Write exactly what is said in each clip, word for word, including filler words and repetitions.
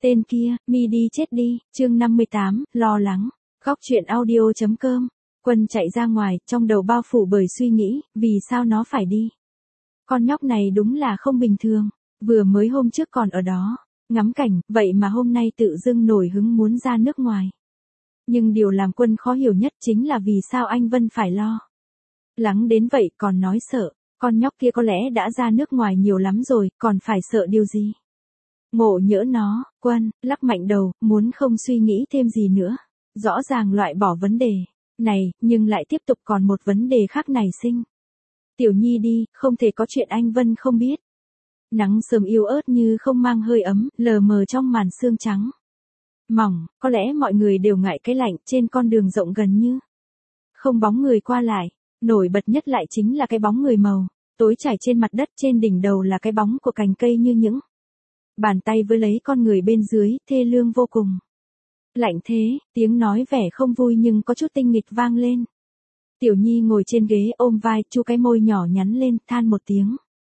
Tên kia, mi đi chết đi, chương năm mươi tám, lo lắng. Góc truyện audio.com. Quân chạy ra ngoài, trong đầu bao phủ bởi suy nghĩ, vì sao nó phải đi. Con nhóc này đúng là không bình thường, vừa mới hôm trước còn ở đó, ngắm cảnh, vậy mà hôm nay tự dưng nổi hứng muốn ra nước ngoài. Nhưng điều làm Quân khó hiểu nhất chính là vì sao anh Vân phải lo lắng đến vậy còn nói sợ, con nhóc kia có lẽ đã ra nước ngoài nhiều lắm rồi, còn phải sợ điều gì. Ngộ nhỡ nó, Quân, lắc mạnh đầu, muốn không suy nghĩ thêm gì nữa. Rõ ràng loại bỏ vấn đề này, nhưng lại tiếp tục còn một vấn đề khác nảy sinh. Tiểu Nhi đi, không thể có chuyện anh Vân không biết. Nắng sớm yếu ớt như không mang hơi ấm, lờ mờ trong màn sương trắng mỏng, có lẽ mọi người đều ngại cái lạnh, trên con đường rộng gần như không bóng người qua lại, nổi bật nhất lại chính là cái bóng người màu tối trải trên mặt đất, trên đỉnh đầu là cái bóng của cành cây như những bàn tay với lấy con người bên dưới, thê lương vô cùng. Lạnh thế, tiếng nói vẻ không vui nhưng có chút tinh nghịch vang lên. Tiểu Nhi ngồi trên ghế ôm vai, chu cái môi nhỏ nhắn lên, than một tiếng.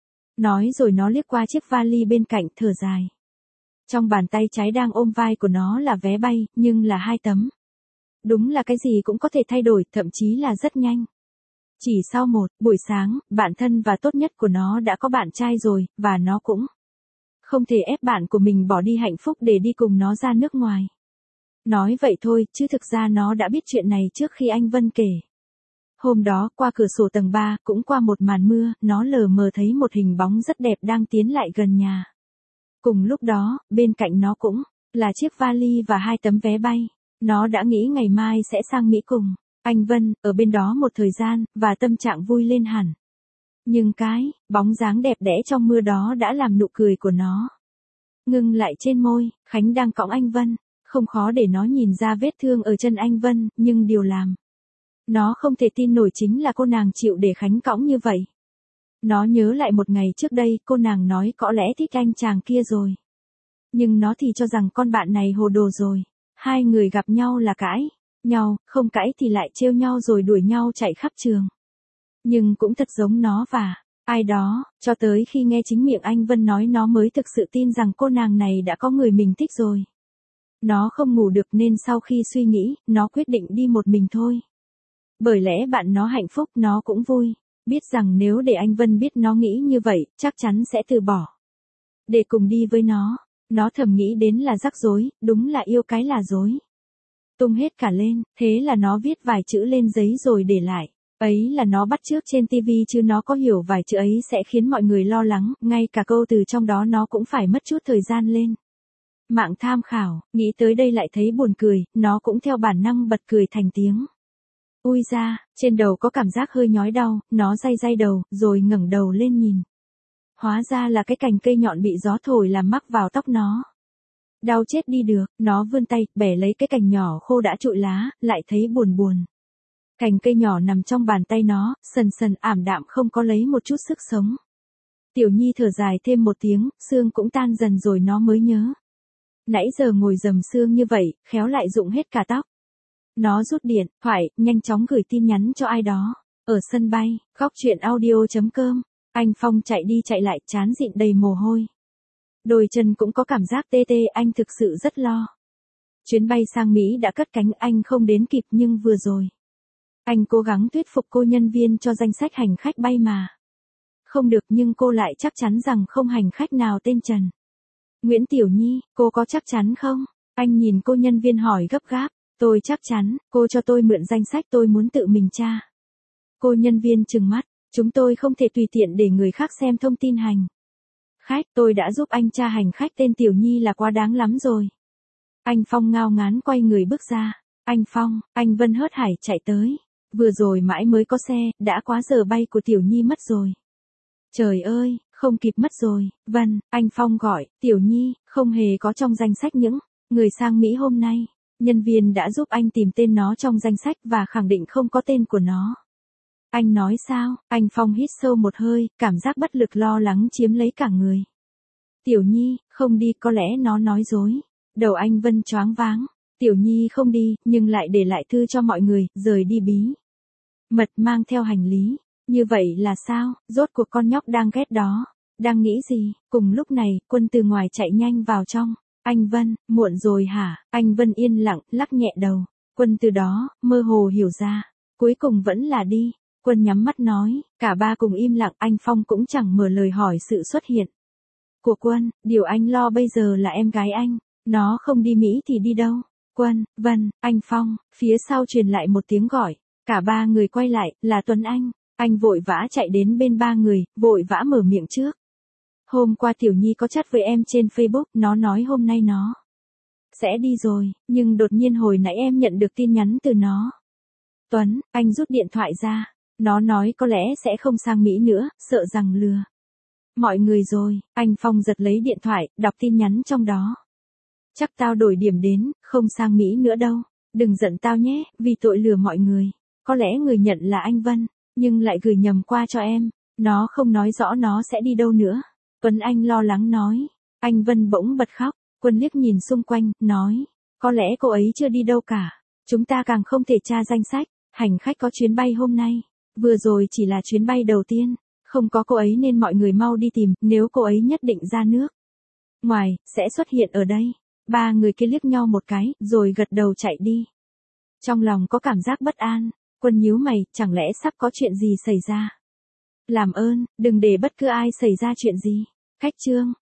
Nói rồi nó liếc qua chiếc vali bên cạnh, thở dài. Trong bàn tay trái đang ôm vai của nó là vé bay, nhưng là hai tấm. Đúng là cái gì cũng có thể thay đổi, thậm chí là rất nhanh. Chỉ sau một buổi sáng, bạn thân và tốt nhất của nó đã có bạn trai rồi, và nó cũng không thể ép bạn của mình bỏ đi hạnh phúc để đi cùng nó ra nước ngoài. Nói vậy thôi, chứ thực ra nó đã biết chuyện này trước khi anh Vân kể. Hôm đó, qua cửa sổ tầng ba, cũng qua một màn mưa, nó lờ mờ thấy một hình bóng rất đẹp đang tiến lại gần nhà. Cùng lúc đó, bên cạnh nó cũng là chiếc vali và hai tấm vé bay. Nó đã nghĩ ngày mai sẽ sang Mỹ cùng anh Vân, ở bên đó một thời gian, và tâm trạng vui lên hẳn. Nhưng cái bóng dáng đẹp đẽ trong mưa đó đã làm nụ cười của nó ngưng lại trên môi. Khánh đang cõng anh Vân, không khó để nó nhìn ra vết thương ở chân anh Vân, nhưng điều làm nó không thể tin nổi chính là cô nàng chịu để Khánh cõng như vậy. Nó nhớ lại một ngày trước đây, cô nàng nói có lẽ thích anh chàng kia rồi. Nhưng nó thì cho rằng con bạn này hồ đồ rồi. Hai người gặp nhau là cãi nhau, không cãi thì lại trêu nhau rồi đuổi nhau chạy khắp trường. Nhưng cũng thật giống nó và ai đó, cho tới khi nghe chính miệng anh Vân nói nó mới thực sự tin rằng cô nàng này đã có người mình thích rồi. Nó không ngủ được nên sau khi suy nghĩ, nó quyết định đi một mình thôi. Bởi lẽ bạn nó hạnh phúc, nó cũng vui. Biết rằng nếu để anh Vân biết nó nghĩ như vậy, chắc chắn sẽ từ bỏ để cùng đi với nó. Nó thầm nghĩ đến là rắc rối, đúng là yêu cái là dối. Tung hết cả lên, thế là nó viết vài chữ lên giấy rồi để lại. Ấy là nó bắt chước trên tivi chứ nó có hiểu vài chữ ấy sẽ khiến mọi người lo lắng, ngay cả câu từ trong đó nó cũng phải mất chút thời gian lên mạng tham khảo. Nghĩ tới đây lại thấy buồn cười, nó cũng theo bản năng bật cười thành tiếng. Ui da, trên đầu có cảm giác hơi nhói đau, nó day day đầu, rồi ngẩng đầu lên nhìn. Hóa ra là cái cành cây nhọn bị gió thổi làm mắc vào tóc nó. Đau chết đi được, nó vươn tay, bẻ lấy cái cành nhỏ khô đã trụi lá, lại thấy buồn buồn. Cành cây nhỏ nằm trong bàn tay nó, sần sần ảm đạm không có lấy một chút sức sống. Tiểu Nhi thở dài thêm một tiếng, xương cũng tan dần rồi nó mới nhớ. Nãy giờ ngồi dầm xương như vậy, khéo lại rụng hết cả tóc. Nó rút điện thoại, nhanh chóng gửi tin nhắn cho ai đó. Ở sân bay, góc truyện audio.com, anh Phong chạy đi chạy lại, trán dịn đầy mồ hôi. Đôi chân cũng có cảm giác tê tê, anh thực sự rất lo. Chuyến bay sang Mỹ đã cất cánh, anh không đến kịp nhưng vừa rồi. Anh cố gắng thuyết phục cô nhân viên cho danh sách hành khách bay mà. Không được, nhưng cô lại chắc chắn rằng không hành khách nào tên Trần Nguyễn Tiểu Nhi, cô có chắc chắn không? Anh nhìn cô nhân viên hỏi gấp gáp. Tôi chắc chắn, cô cho tôi mượn danh sách, tôi muốn tự mình tra. Cô nhân viên trừng mắt, chúng tôi không thể tùy tiện để người khác xem thông tin hành khách, tôi đã giúp anh tra hành khách tên Tiểu Nhi là quá đáng lắm rồi. Anh Phong ngao ngán quay người bước ra. Anh Phong, anh Vân hớt hải chạy tới. Vừa rồi mãi mới có xe, đã quá giờ bay của Tiểu Nhi mất rồi. Trời ơi, không kịp mất rồi. Vân, anh Phong gọi, Tiểu Nhi, không hề có trong danh sách những người sang Mỹ hôm nay. Nhân viên đã giúp anh tìm tên nó trong danh sách và khẳng định không có tên của nó. Anh nói sao? Anh Phong hít sâu một hơi, cảm giác bất lực lo lắng chiếm lấy cả người. Tiểu Nhi, không đi, có lẽ nó nói dối. Đầu anh Vân choáng váng. Tiểu Nhi không đi, nhưng lại để lại thư cho mọi người, rời đi bí mật mang theo hành lý. Như vậy là sao? Rốt cuộc con nhóc đang ghét đó đang nghĩ gì? Cùng lúc này, Quân từ ngoài chạy nhanh vào trong. Anh Vân, muộn rồi hả? Anh Vân yên lặng, lắc nhẹ đầu. Quân từ đó, mơ hồ hiểu ra. Cuối cùng vẫn là đi. Quân nhắm mắt nói, cả ba cùng im lặng, anh Phong cũng chẳng mở lời hỏi sự xuất hiện của Quân, điều anh lo bây giờ là em gái anh, nó không đi Mỹ thì đi đâu? Quân, Vân, anh Phong, phía sau truyền lại một tiếng gọi, cả ba người quay lại, là Tuấn Anh, anh vội vã chạy đến bên ba người, vội vã mở miệng trước. Hôm qua Tiểu Nhi có chat với em trên Facebook, nó nói hôm nay nó sẽ đi rồi, nhưng đột nhiên hồi nãy em nhận được tin nhắn từ nó. Tuấn, anh rút điện thoại ra, nó nói có lẽ sẽ không sang Mỹ nữa, sợ rằng lừa mọi người rồi. Anh Phong giật lấy điện thoại, đọc tin nhắn trong đó. Chắc tao đổi điểm đến, không sang Mỹ nữa đâu. Đừng giận tao nhé, vì tội lừa mọi người. Có lẽ người nhận là anh Vân, nhưng lại gửi nhầm qua cho em. Nó không nói rõ nó sẽ đi đâu nữa. Tuấn Anh lo lắng nói. Anh Vân bỗng bật khóc. Quân liếc nhìn xung quanh, nói. Có lẽ cô ấy chưa đi đâu cả. Chúng ta càng không thể tra danh sách hành khách có chuyến bay hôm nay. Vừa rồi chỉ là chuyến bay đầu tiên. Không có cô ấy nên mọi người mau đi tìm, nếu cô ấy nhất định ra nước ngoài, sẽ xuất hiện ở đây. Ba người kia liếc nhau một cái, rồi gật đầu chạy đi. Trong lòng có cảm giác bất an, Quân nhíu mày, chẳng lẽ sắp có chuyện gì xảy ra? Làm ơn, đừng để bất cứ ai xảy ra chuyện gì. Khách trương.